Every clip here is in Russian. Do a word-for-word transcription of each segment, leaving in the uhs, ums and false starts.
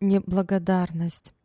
Неблагодарность.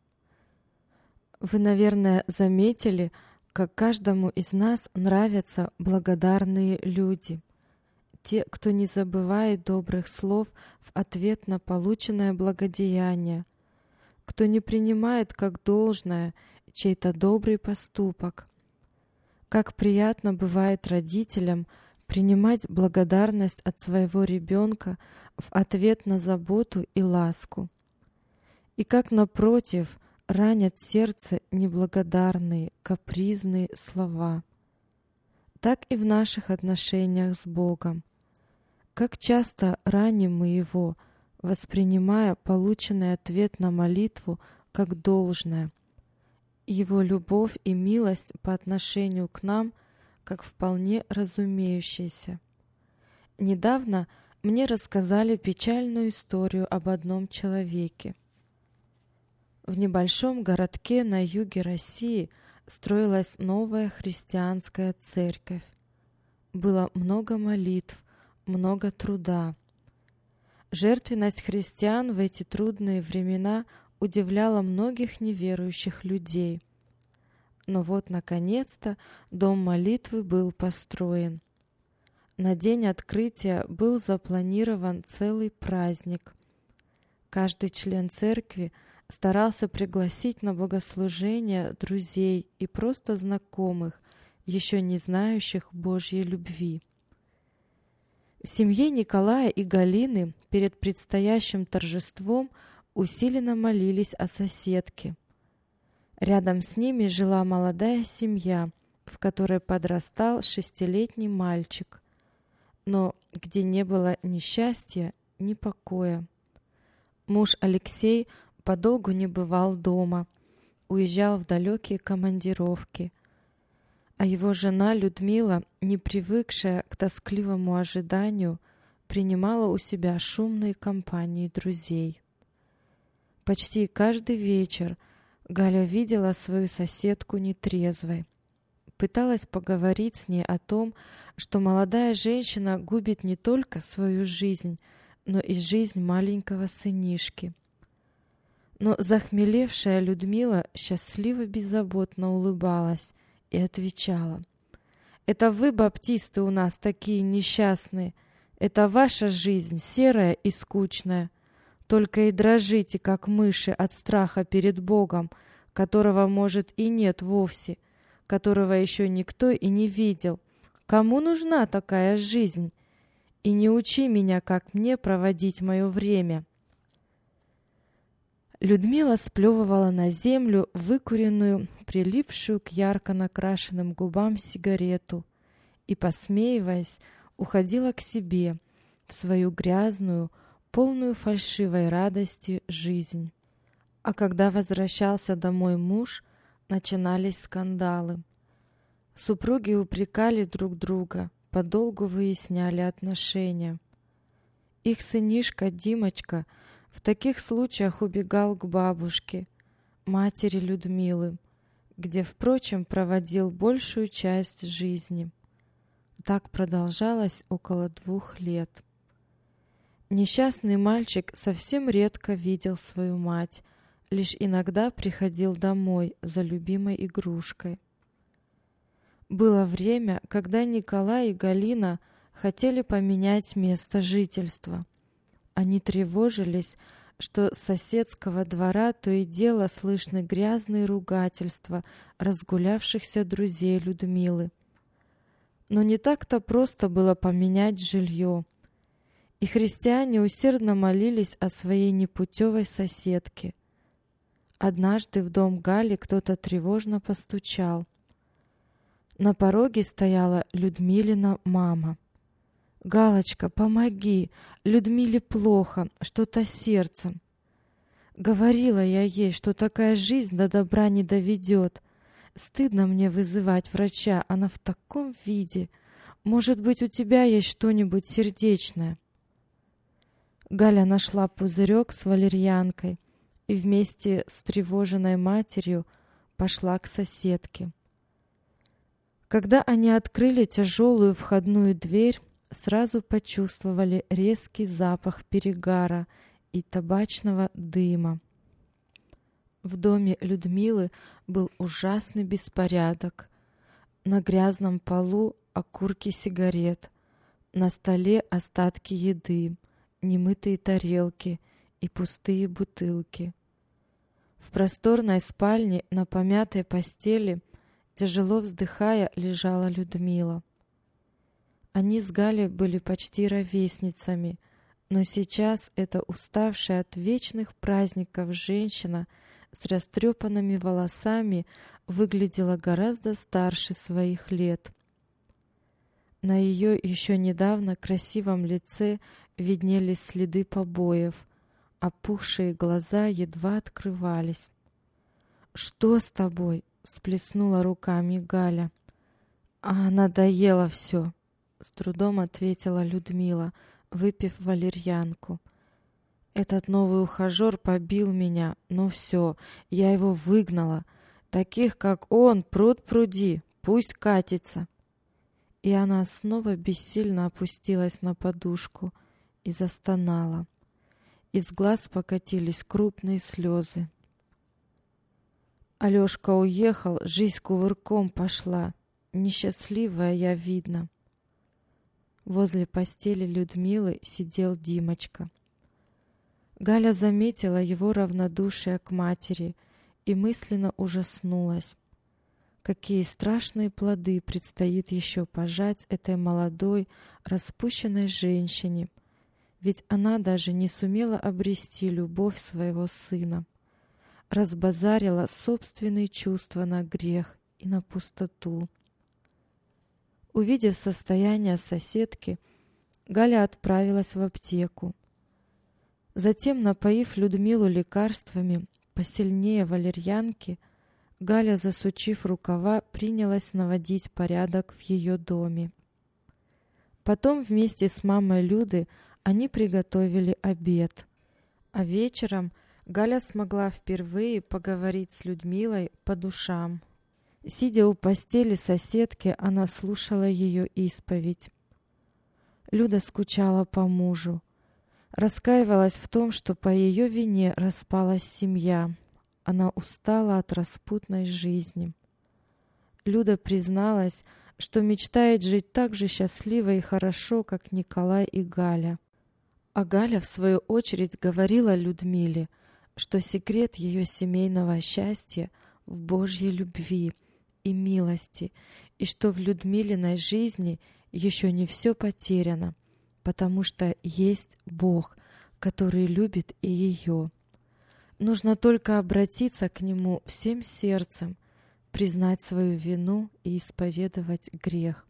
Вы, наверное, заметили, как каждому из нас нравятся благодарные люди. Те, кто не забывает добрых слов в ответ на полученное благодеяние, кто не принимает как должное чей-то добрый поступок. Как приятно бывает родителям принимать благодарность от своего ребенка в ответ на заботу и ласку. И как, напротив, ранят сердце неблагодарные, капризные слова. Так и в наших отношениях с Богом. Как часто раним мы Его, воспринимая полученный ответ на молитву как должное. Его любовь и милость по отношению к нам как вполне разумеющиеся. Недавно мне рассказали печальную историю об одном человеке. В небольшом городке на юге России строилась новая христианская церковь. Было много молитв, много труда. Жертвенность христиан в эти трудные времена удивляла многих неверующих людей. Но вот, наконец-то, дом молитвы был построен. На день открытия был запланирован целый праздник. Каждый член церкви старался пригласить на богослужение друзей и просто знакомых, еще не знающих Божьей любви. В семье Николая и Галины перед предстоящим торжеством усиленно молились о соседке. Рядом с ними жила молодая семья, в которой подрастал шестилетний мальчик, но где не было ни счастья, ни покоя. Муж Алексей подолгу не бывал дома, уезжал в далекие командировки, а его жена Людмила, не привыкшая к тоскливому ожиданию, принимала у себя шумные компании друзей. Почти каждый вечер Галя видела свою соседку нетрезвой. Пыталась поговорить с ней о том, что молодая женщина губит не только свою жизнь, но и жизнь маленького сынишки. Но захмелевшая Людмила счастливо беззаботно улыбалась и отвечала: «Это вы, баптисты, у нас такие несчастные. Это ваша жизнь, серая и скучная. Только и дрожите, как мыши, от страха перед Богом, которого, может, и нет вовсе, которого еще никто и не видел. Кому нужна такая жизнь? И не учи меня, как мне проводить мое время». Людмила сплевывала на землю выкуренную, прилипшую к ярко накрашенным губам сигарету и, посмеиваясь, уходила к себе, в свою грязную, полную фальшивой радости жизнь. А когда возвращался домой муж, начинались скандалы. Супруги упрекали друг друга, подолгу выясняли отношения. Их сынишка Димочка в таких случаях убегал к бабушке, матери Людмилы, где, впрочем, проводил большую часть жизни. Так продолжалось около двух лет. Несчастный мальчик совсем редко видел свою мать, лишь иногда приходил домой за любимой игрушкой. Было время, когда Николай и Галина хотели поменять место жительства. Они тревожились, что с соседского двора то и дело слышны грязные ругательства разгулявшихся друзей Людмилы. Но не так-то просто было поменять жилье. И христиане усердно молились о своей непутевой соседке. Однажды в дом Гали кто-то тревожно постучал. На пороге стояла Людмилина мама. «Галочка, помоги! Людмиле плохо, что-то с сердцем. Говорила я ей, что такая жизнь до добра не доведет. Стыдно мне вызывать врача, она в таком виде. Может быть, у тебя есть что-нибудь сердечное?» Галя нашла пузырек с валерьянкой и вместе с тревоженной матерью пошла к соседке. Когда они открыли тяжелую входную дверь, сразу почувствовали резкий запах перегара и табачного дыма. В доме Людмилы был ужасный беспорядок. На грязном полу окурки сигарет, на столе остатки еды, немытые тарелки и пустые бутылки. В просторной спальне на помятой постели, тяжело вздыхая, лежала Людмила. Они с Галей были почти ровесницами, но сейчас эта уставшая от вечных праздников женщина с растрепанными волосами выглядела гораздо старше своих лет. На ее еще недавно красивом лице виднелись следы побоев, опухшие глаза едва открывались. «Что с тобой?» — всплеснула руками Галя. «А, надоело все», — с трудом ответила Людмила, выпив валерьянку. «Этот новый ухажер побил меня, но все, я его выгнала. Таких, как он, пруд пруди, пусть катится». И она снова бессильно опустилась на подушку и застонала. Из глаз покатились крупные слезы. Алёшка уехал, жизнь кувырком пошла. Несчастливая я, видно. Возле постели Людмилы сидел Димочка. Галя заметила его равнодушие к матери и мысленно ужаснулась. Какие страшные плоды предстоит еще пожать этой молодой, распущенной женщине, ведь она даже не сумела обрести любовь своего сына, разбазарила собственные чувства на грех и на пустоту. Увидев состояние соседки, Галя отправилась в аптеку. Затем, напоив Людмилу лекарствами посильнее валерьянки, Галя, засучив рукава, принялась наводить порядок в ее доме. Потом вместе с мамой Люды они приготовили обед, а вечером Галя смогла впервые поговорить с Людмилой по душам. Сидя у постели соседки, она слушала ее исповедь. Люда скучала по мужу, раскаивалась в том, что по ее вине распалась семья. Она устала от распутной жизни. Люда призналась, что мечтает жить так же счастливо и хорошо, как Николай и Галя. А Галя, в свою очередь, говорила Людмиле, что секрет ее семейного счастья в Божьей любви и милости, и что в Людмилиной жизни еще не все потеряно, потому что есть Бог, который любит и ее. Нужно только обратиться к Нему всем сердцем, признать свою вину и исповедовать грех.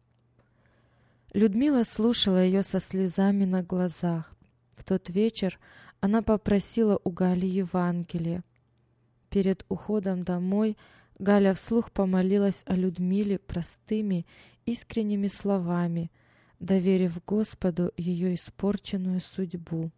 Людмила слушала ее со слезами на глазах. В тот вечер она попросила у Гали Евангелие. Перед уходом домой Галя вслух помолилась о Людмиле простыми, искренними словами, доверив Господу ее испорченную судьбу.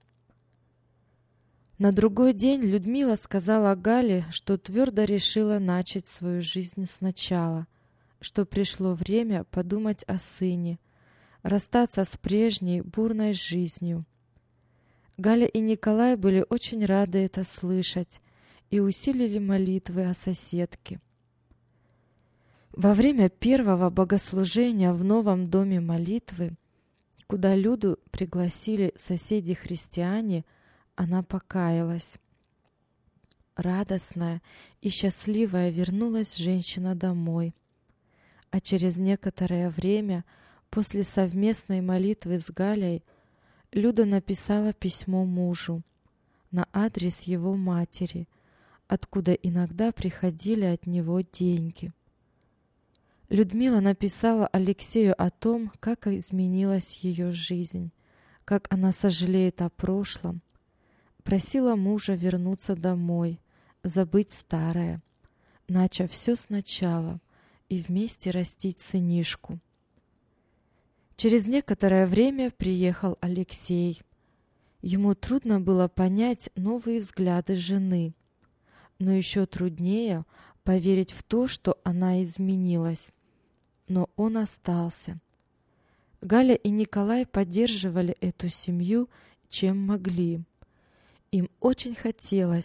На другой день Людмила сказала Гале, что твердо решила начать свою жизнь сначала, что пришло время подумать о сыне, расстаться с прежней бурной жизнью. Галя и Николай были очень рады это слышать и усилили молитвы о соседке. Во время первого богослужения в новом доме молитвы, куда Люду пригласили соседи-христиане, она покаялась. Радостная и счастливая вернулась женщина домой. А через некоторое время, после совместной молитвы с Галей, Люда написала письмо мужу на адрес его матери, откуда иногда приходили от него деньги. Людмила написала Алексею о том, как изменилась ее жизнь, как она сожалеет о прошлом, просила мужа вернуться домой, забыть старое, начав все сначала и вместе растить сынишку. Через некоторое время приехал Алексей. Ему трудно было понять новые взгляды жены, но еще труднее поверить в то, что она изменилась. Но он остался. Галя и Николай поддерживали эту семью, чем могли. Им очень хотелось,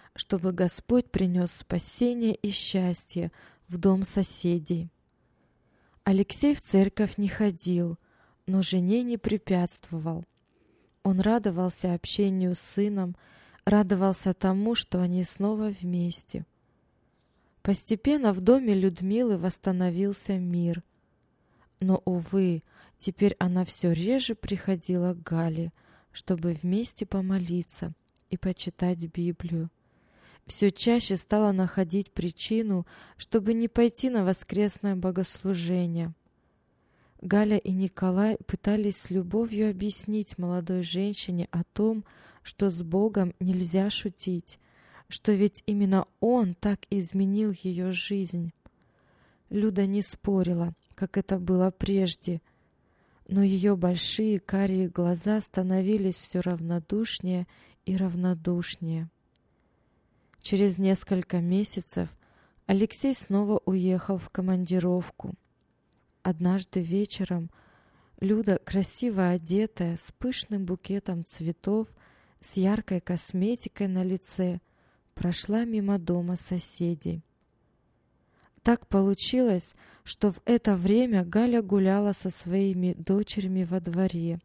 чтобы Господь принес спасение и счастье в дом соседей. Алексей в церковь не ходил, но жене не препятствовал. Он радовался общению с сыном, радовался тому, что они снова вместе. Постепенно в доме Людмилы восстановился мир. Но, увы, теперь она все реже приходила к Гале, чтобы вместе помолиться и почитать Библию. Все чаще стала находить причину, чтобы не пойти на воскресное богослужение. Галя и Николай пытались с любовью объяснить молодой женщине о том, что с Богом нельзя шутить, что ведь именно Он так изменил ее жизнь. Люда не спорила, как это было прежде, но ее большие карие глаза становились все равнодушнее и равнодушнее. Через несколько месяцев Алексей снова уехал в командировку. Однажды вечером Люда, красиво одетая, с пышным букетом цветов, с яркой косметикой на лице, прошла мимо дома соседей. Так получилось, что в это время Галя гуляла со своими дочерями во дворе.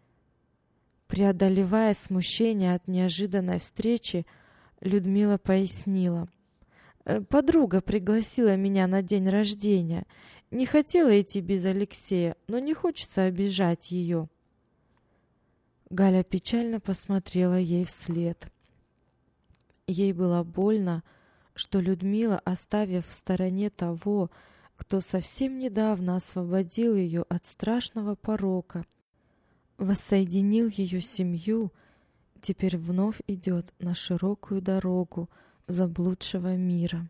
Преодолевая смущение от неожиданной встречи, Людмила пояснила: «Подруга пригласила меня на день рождения. Не хотела идти без Алексея, но не хочется обижать ее». Галя печально посмотрела ей вслед. Ей было больно, что Людмила, оставив в стороне того, кто совсем недавно освободил ее от страшного порока, воссоединил ее семью, теперь вновь идет на широкую дорогу заблудшего мира.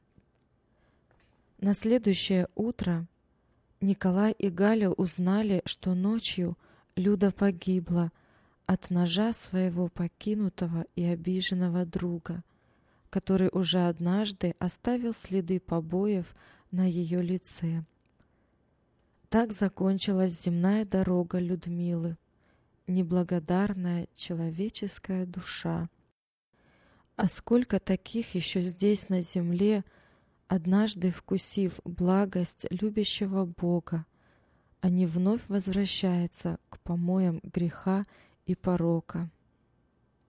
На следующее утро Николай и Галя узнали, что ночью Люда погибла от ножа своего покинутого и обиженного друга, который уже однажды оставил следы побоев на ее лице. Так закончилась земная дорога Людмилы, неблагодарная человеческая душа. А сколько таких еще здесь на земле, однажды вкусив благость любящего Бога, они вновь возвращаются к помоям греха и порока.